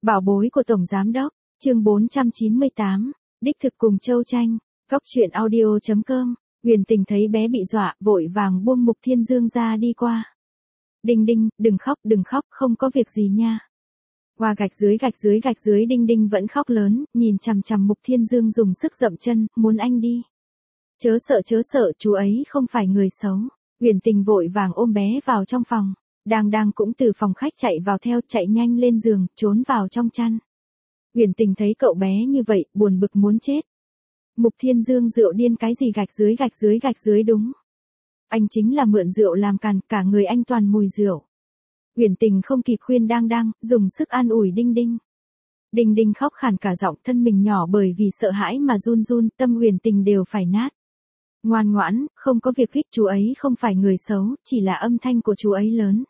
Bảo bối của Tổng Giám Đốc, chương 498, đích thực cùng Châu Tranh, góc truyện audio.com, Huyền Tình thấy bé bị dọa, vội vàng buông Mục Thiên Dương ra đi qua. Đinh đinh, đừng khóc, không có việc gì nha. Qua gạch dưới Đinh đinh vẫn khóc lớn, nhìn chằm chằm Mục Thiên Dương dùng sức dậm chân, muốn anh đi. Chớ sợ, chú ấy không phải người xấu. Huyền Tình vội vàng ôm bé vào trong phòng. Đang cũng từ phòng khách chạy vào theo, chạy nhanh lên giường, trốn vào trong chăn. Huyền Tình thấy cậu bé như vậy, buồn bực muốn chết. Mục Thiên Dương rượu điên cái gì gạch dưới đúng. Anh chính là mượn rượu làm càn, cả người anh toàn mùi rượu. Huyền Tình không kịp khuyên đang, dùng sức an ủi Đinh đinh. Đinh đinh khóc khàn cả giọng, thân mình nhỏ bởi vì sợ hãi mà run, tâm Huyền Tình đều phải nát. Ngoan ngoãn, không có việc gích, chú ấy không phải người xấu, chỉ là âm thanh của chú ấy lớn.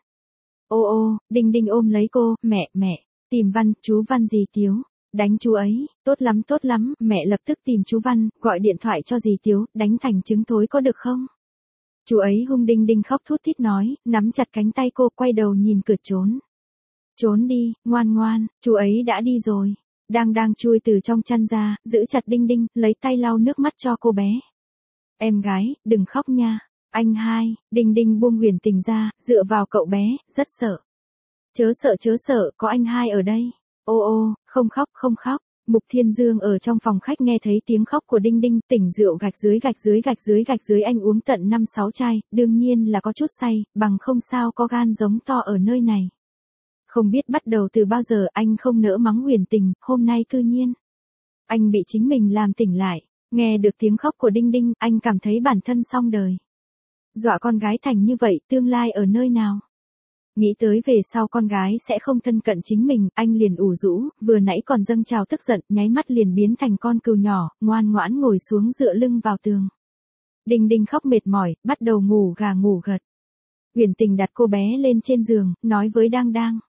Ô, Đinh đinh ôm lấy cô, mẹ, tìm Văn, chú Văn dì Tiếu, đánh chú ấy, tốt lắm, mẹ lập tức tìm chú Văn, gọi điện thoại cho dì Tiếu, đánh thành trứng thối có được không? Chú ấy hung. Đinh đinh khóc thút thít nói, nắm chặt cánh tay cô, quay đầu nhìn cửa trốn. Trốn đi, ngoan, chú ấy đã đi rồi. Đang chui từ trong chăn ra, giữ chặt Đinh đinh, lấy tay lau nước mắt cho cô bé. Em gái, đừng khóc nha. Anh hai, Đinh đinh buông Huyền Tình ra, dựa vào cậu bé, rất sợ. Chớ sợ, có anh hai ở đây. Ô, không khóc. Mục Thiên Dương ở trong phòng khách nghe thấy tiếng khóc của Đinh đinh, tỉnh rượu gạch dưới anh uống tận 5-6 chai, đương nhiên là có chút say, bằng không sao có gan giống to ở nơi này. Không biết bắt đầu từ bao giờ anh không nỡ mắng Huyền Tình, hôm nay cư nhiên. Anh bị chính mình làm tỉnh lại, nghe được tiếng khóc của Đinh đinh, anh cảm thấy bản thân xong đời. Dọa con gái thành như vậy, tương lai ở nơi nào? Nghĩ tới về sau con gái sẽ không thân cận chính mình, anh liền ủ rũ, vừa nãy còn dâng trào tức giận, nháy mắt liền biến thành con cừu nhỏ, ngoan ngoãn ngồi xuống dựa lưng vào tường. Đinh đinh khóc mệt mỏi, bắt đầu ngủ gà ngủ gật. Huyền Tình đặt cô bé lên trên giường, nói với đang.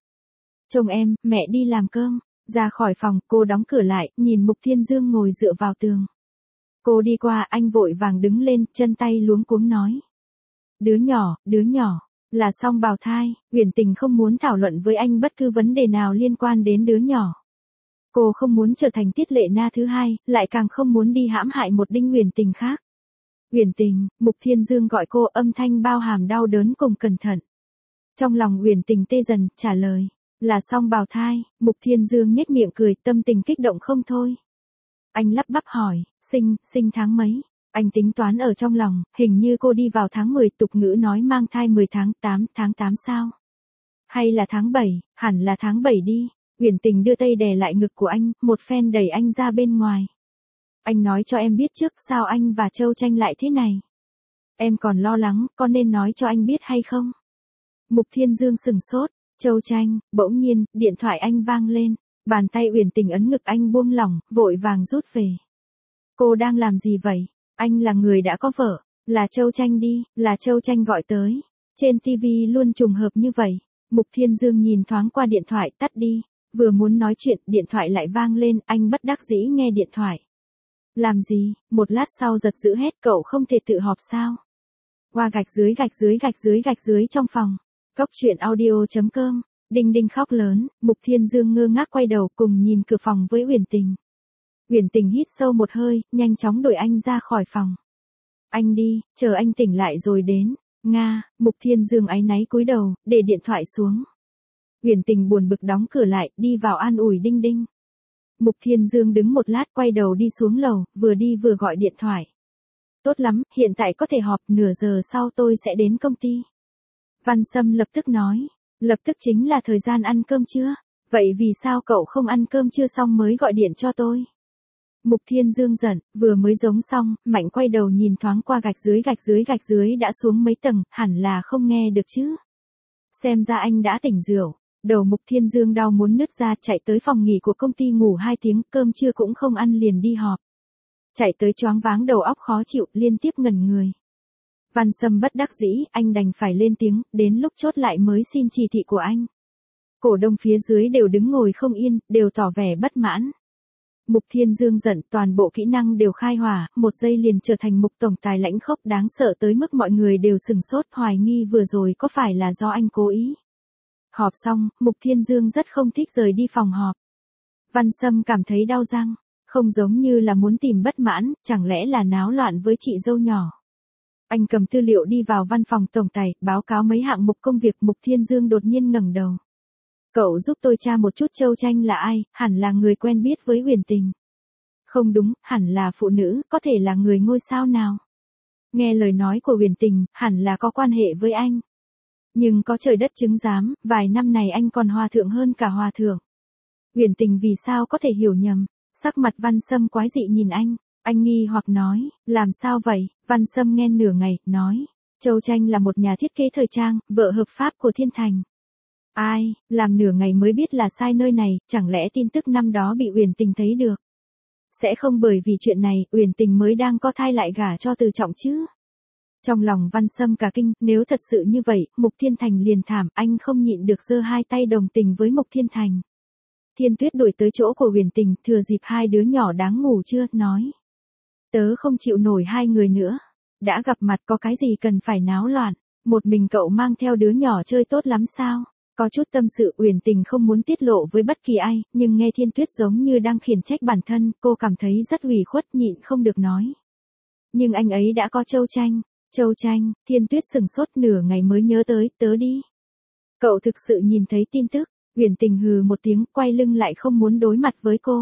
Chồng em, mẹ đi làm cơm. Ra khỏi phòng, cô đóng cửa lại, nhìn Mục Thiên Dương ngồi dựa vào tường. Cô đi qua, anh vội vàng đứng lên, chân tay luống cuống nói. Đứa nhỏ, là song bào thai. Huyền Tình không muốn thảo luận với anh bất cứ vấn đề nào liên quan đến đứa nhỏ. Cô không muốn trở thành Tiết Lệ Na thứ hai, lại càng không muốn đi hãm hại một Đinh Huyền Tình khác. Huyền Tình, Mục Thiên Dương gọi cô, âm thanh bao hàm đau đớn cùng cẩn thận. Trong lòng Huyền Tình tê dần, trả lời, là song bào thai. Mục Thiên Dương nhếch miệng cười, tâm tình kích động không thôi. Anh lắp bắp hỏi, sinh tháng mấy? Anh tính toán ở trong lòng, hình như cô đi vào tháng 10, tục ngữ nói mang thai 10 tháng 8 sao? Hay là tháng 7, hẳn là tháng 7 đi. Huyền Tình đưa tay đè lại ngực của anh, một phen đẩy anh ra bên ngoài. Anh nói cho em biết trước, sao anh và Châu Tranh lại thế này? Em còn lo lắng, có nên nói cho anh biết hay không? Mục Thiên Dương sừng sốt, Châu Tranh, bỗng nhiên, điện thoại anh vang lên. Bàn tay Huyền Tình ấn ngực anh buông lỏng, vội vàng rút về. Cô đang làm gì vậy? Anh là người đã có vợ, là Châu Tranh đi, là Châu Tranh gọi tới. Trên TV luôn trùng hợp như vậy. Mục Thiên Dương nhìn thoáng qua điện thoại, tắt đi. Vừa muốn nói chuyện, điện thoại lại vang lên, anh bất đắc dĩ nghe điện thoại. Làm gì? Một lát sau giật dữ hét, cậu không thể tự họp sao? Qua gạch dưới trong phòng. Góc truyện audio.com. Đinh đinh khóc lớn, Mục Thiên Dương ngơ ngác quay đầu cùng nhìn cửa phòng với Huyền Tình. Huyền Tình hít sâu một hơi, nhanh chóng đuổi anh ra khỏi phòng. Anh đi, chờ anh tỉnh lại rồi đến. Nga, Mục Thiên Dương áy náy cúi đầu, để điện thoại xuống. Huyền Tình buồn bực đóng cửa lại, đi vào an ủi Đinh đinh. Mục Thiên Dương đứng một lát quay đầu đi xuống lầu, vừa đi vừa gọi điện thoại. Tốt lắm, hiện tại có thể họp, nửa giờ sau tôi sẽ đến công ty. Văn Sâm lập tức nói, lập tức chính là thời gian ăn cơm trưa. Vậy vì sao cậu không ăn cơm trưa xong mới gọi điện cho tôi? Mục Thiên Dương giận, vừa mới giống xong, Mạnh quay đầu nhìn thoáng qua gạch dưới đã xuống mấy tầng, hẳn là không nghe được chứ. Xem ra anh đã tỉnh rượu. Đầu Mục Thiên Dương đau muốn nứt ra, chạy tới phòng nghỉ của công ty ngủ 2 tiếng, cơm trưa cũng không ăn liền đi họp. Chạy tới choáng váng đầu óc khó chịu, liên tiếp ngẩn người. Văn Sâm bất đắc dĩ, anh đành phải lên tiếng, đến lúc chốt lại mới xin chỉ thị của anh. Cổ đông phía dưới đều đứng ngồi không yên, đều tỏ vẻ bất mãn. Mục Thiên Dương giận, toàn bộ kỹ năng đều khai hỏa, một giây liền trở thành Mục tổng tài lãnh khốc đáng sợ tới mức mọi người đều sừng sốt, hoài nghi vừa rồi có phải là do anh cố ý. Họp xong, Mục Thiên Dương rất không thích rời đi phòng họp. Văn Sâm cảm thấy đau răng, không giống như là muốn tìm bất mãn, chẳng lẽ là náo loạn với chị dâu nhỏ. Anh cầm tư liệu đi vào văn phòng tổng tài, báo cáo mấy hạng mục công việc. Mục Thiên Dương đột nhiên ngẩng đầu. Cậu giúp tôi tra một chút Châu Tranh là ai, hẳn là người quen biết với Huyền Tình. Không đúng, hẳn là phụ nữ, có thể là người ngôi sao nào. Nghe lời nói của Huyền Tình, hẳn là có quan hệ với anh. Nhưng có trời đất chứng giám, vài năm này anh còn hòa thượng hơn cả hòa thượng. Huyền Tình vì sao có thể hiểu nhầm, sắc mặt Văn Sâm quái dị nhìn anh nghi hoặc nói, làm sao vậy, Văn Sâm nghe nửa ngày, nói, Châu Tranh là một nhà thiết kế thời trang, vợ hợp pháp của Thiên Thành. Ai, làm nửa ngày mới biết là sai nơi này, chẳng lẽ tin tức năm đó bị Huyền Tình thấy được. Sẽ không bởi vì chuyện này, Huyền Tình mới đang có thai lại gả cho Từ Trọng chứ. Trong lòng Văn Sâm cả kinh, nếu thật sự như vậy, Mục Thiên Thành liền thảm, anh không nhịn được giơ hai tay đồng tình với Mục Thiên Thành. Thiên Tuyết đuổi tới chỗ của Huyền Tình, thừa dịp hai đứa nhỏ đáng ngủ chưa, nói. Tớ không chịu nổi hai người nữa. Đã gặp mặt có cái gì cần phải náo loạn, một mình cậu mang theo đứa nhỏ chơi tốt lắm sao? Có chút tâm sự Huyền Tình không muốn tiết lộ với bất kỳ ai, nhưng nghe Thiên Tuyết giống như đang khiển trách bản thân, cô cảm thấy rất ủy khuất nhịn không được nói. Nhưng anh ấy đã có Châu Tranh. Châu Tranh, Thiên Tuyết sừng sốt nửa ngày mới nhớ tới, tớ đi. Cậu thực sự nhìn thấy tin tức, Huyền Tình hừ một tiếng, quay lưng lại không muốn đối mặt với cô.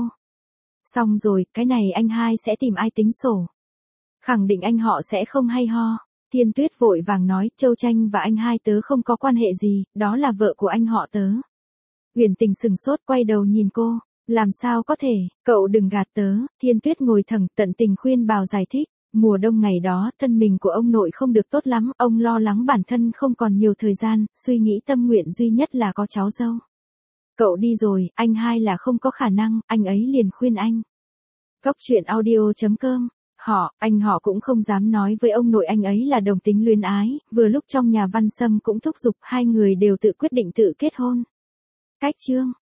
Xong rồi, cái này anh hai sẽ tìm ai tính sổ. Khẳng định anh họ sẽ không hay ho. Thiên Tuyết vội vàng nói, Châu Tranh và anh hai tớ không có quan hệ gì, đó là vợ của anh họ tớ. Huyền Tình sừng sốt quay đầu nhìn cô, làm sao có thể, cậu đừng gạt tớ. Thiên Tuyết ngồi thẳng tận tình khuyên bảo giải thích. Mùa đông ngày đó, thân mình của ông nội không được tốt lắm, ông lo lắng bản thân không còn nhiều thời gian, suy nghĩ tâm nguyện duy nhất là có cháu dâu. Cậu đi rồi, anh hai là không có khả năng, anh ấy liền khuyên anh. Góc truyện audio.com, anh họ cũng không dám nói với ông nội anh ấy là đồng tính luyến ái, vừa lúc trong nhà Văn Sâm cũng thúc giục hai người đều tự quyết định tự kết hôn. Cách chương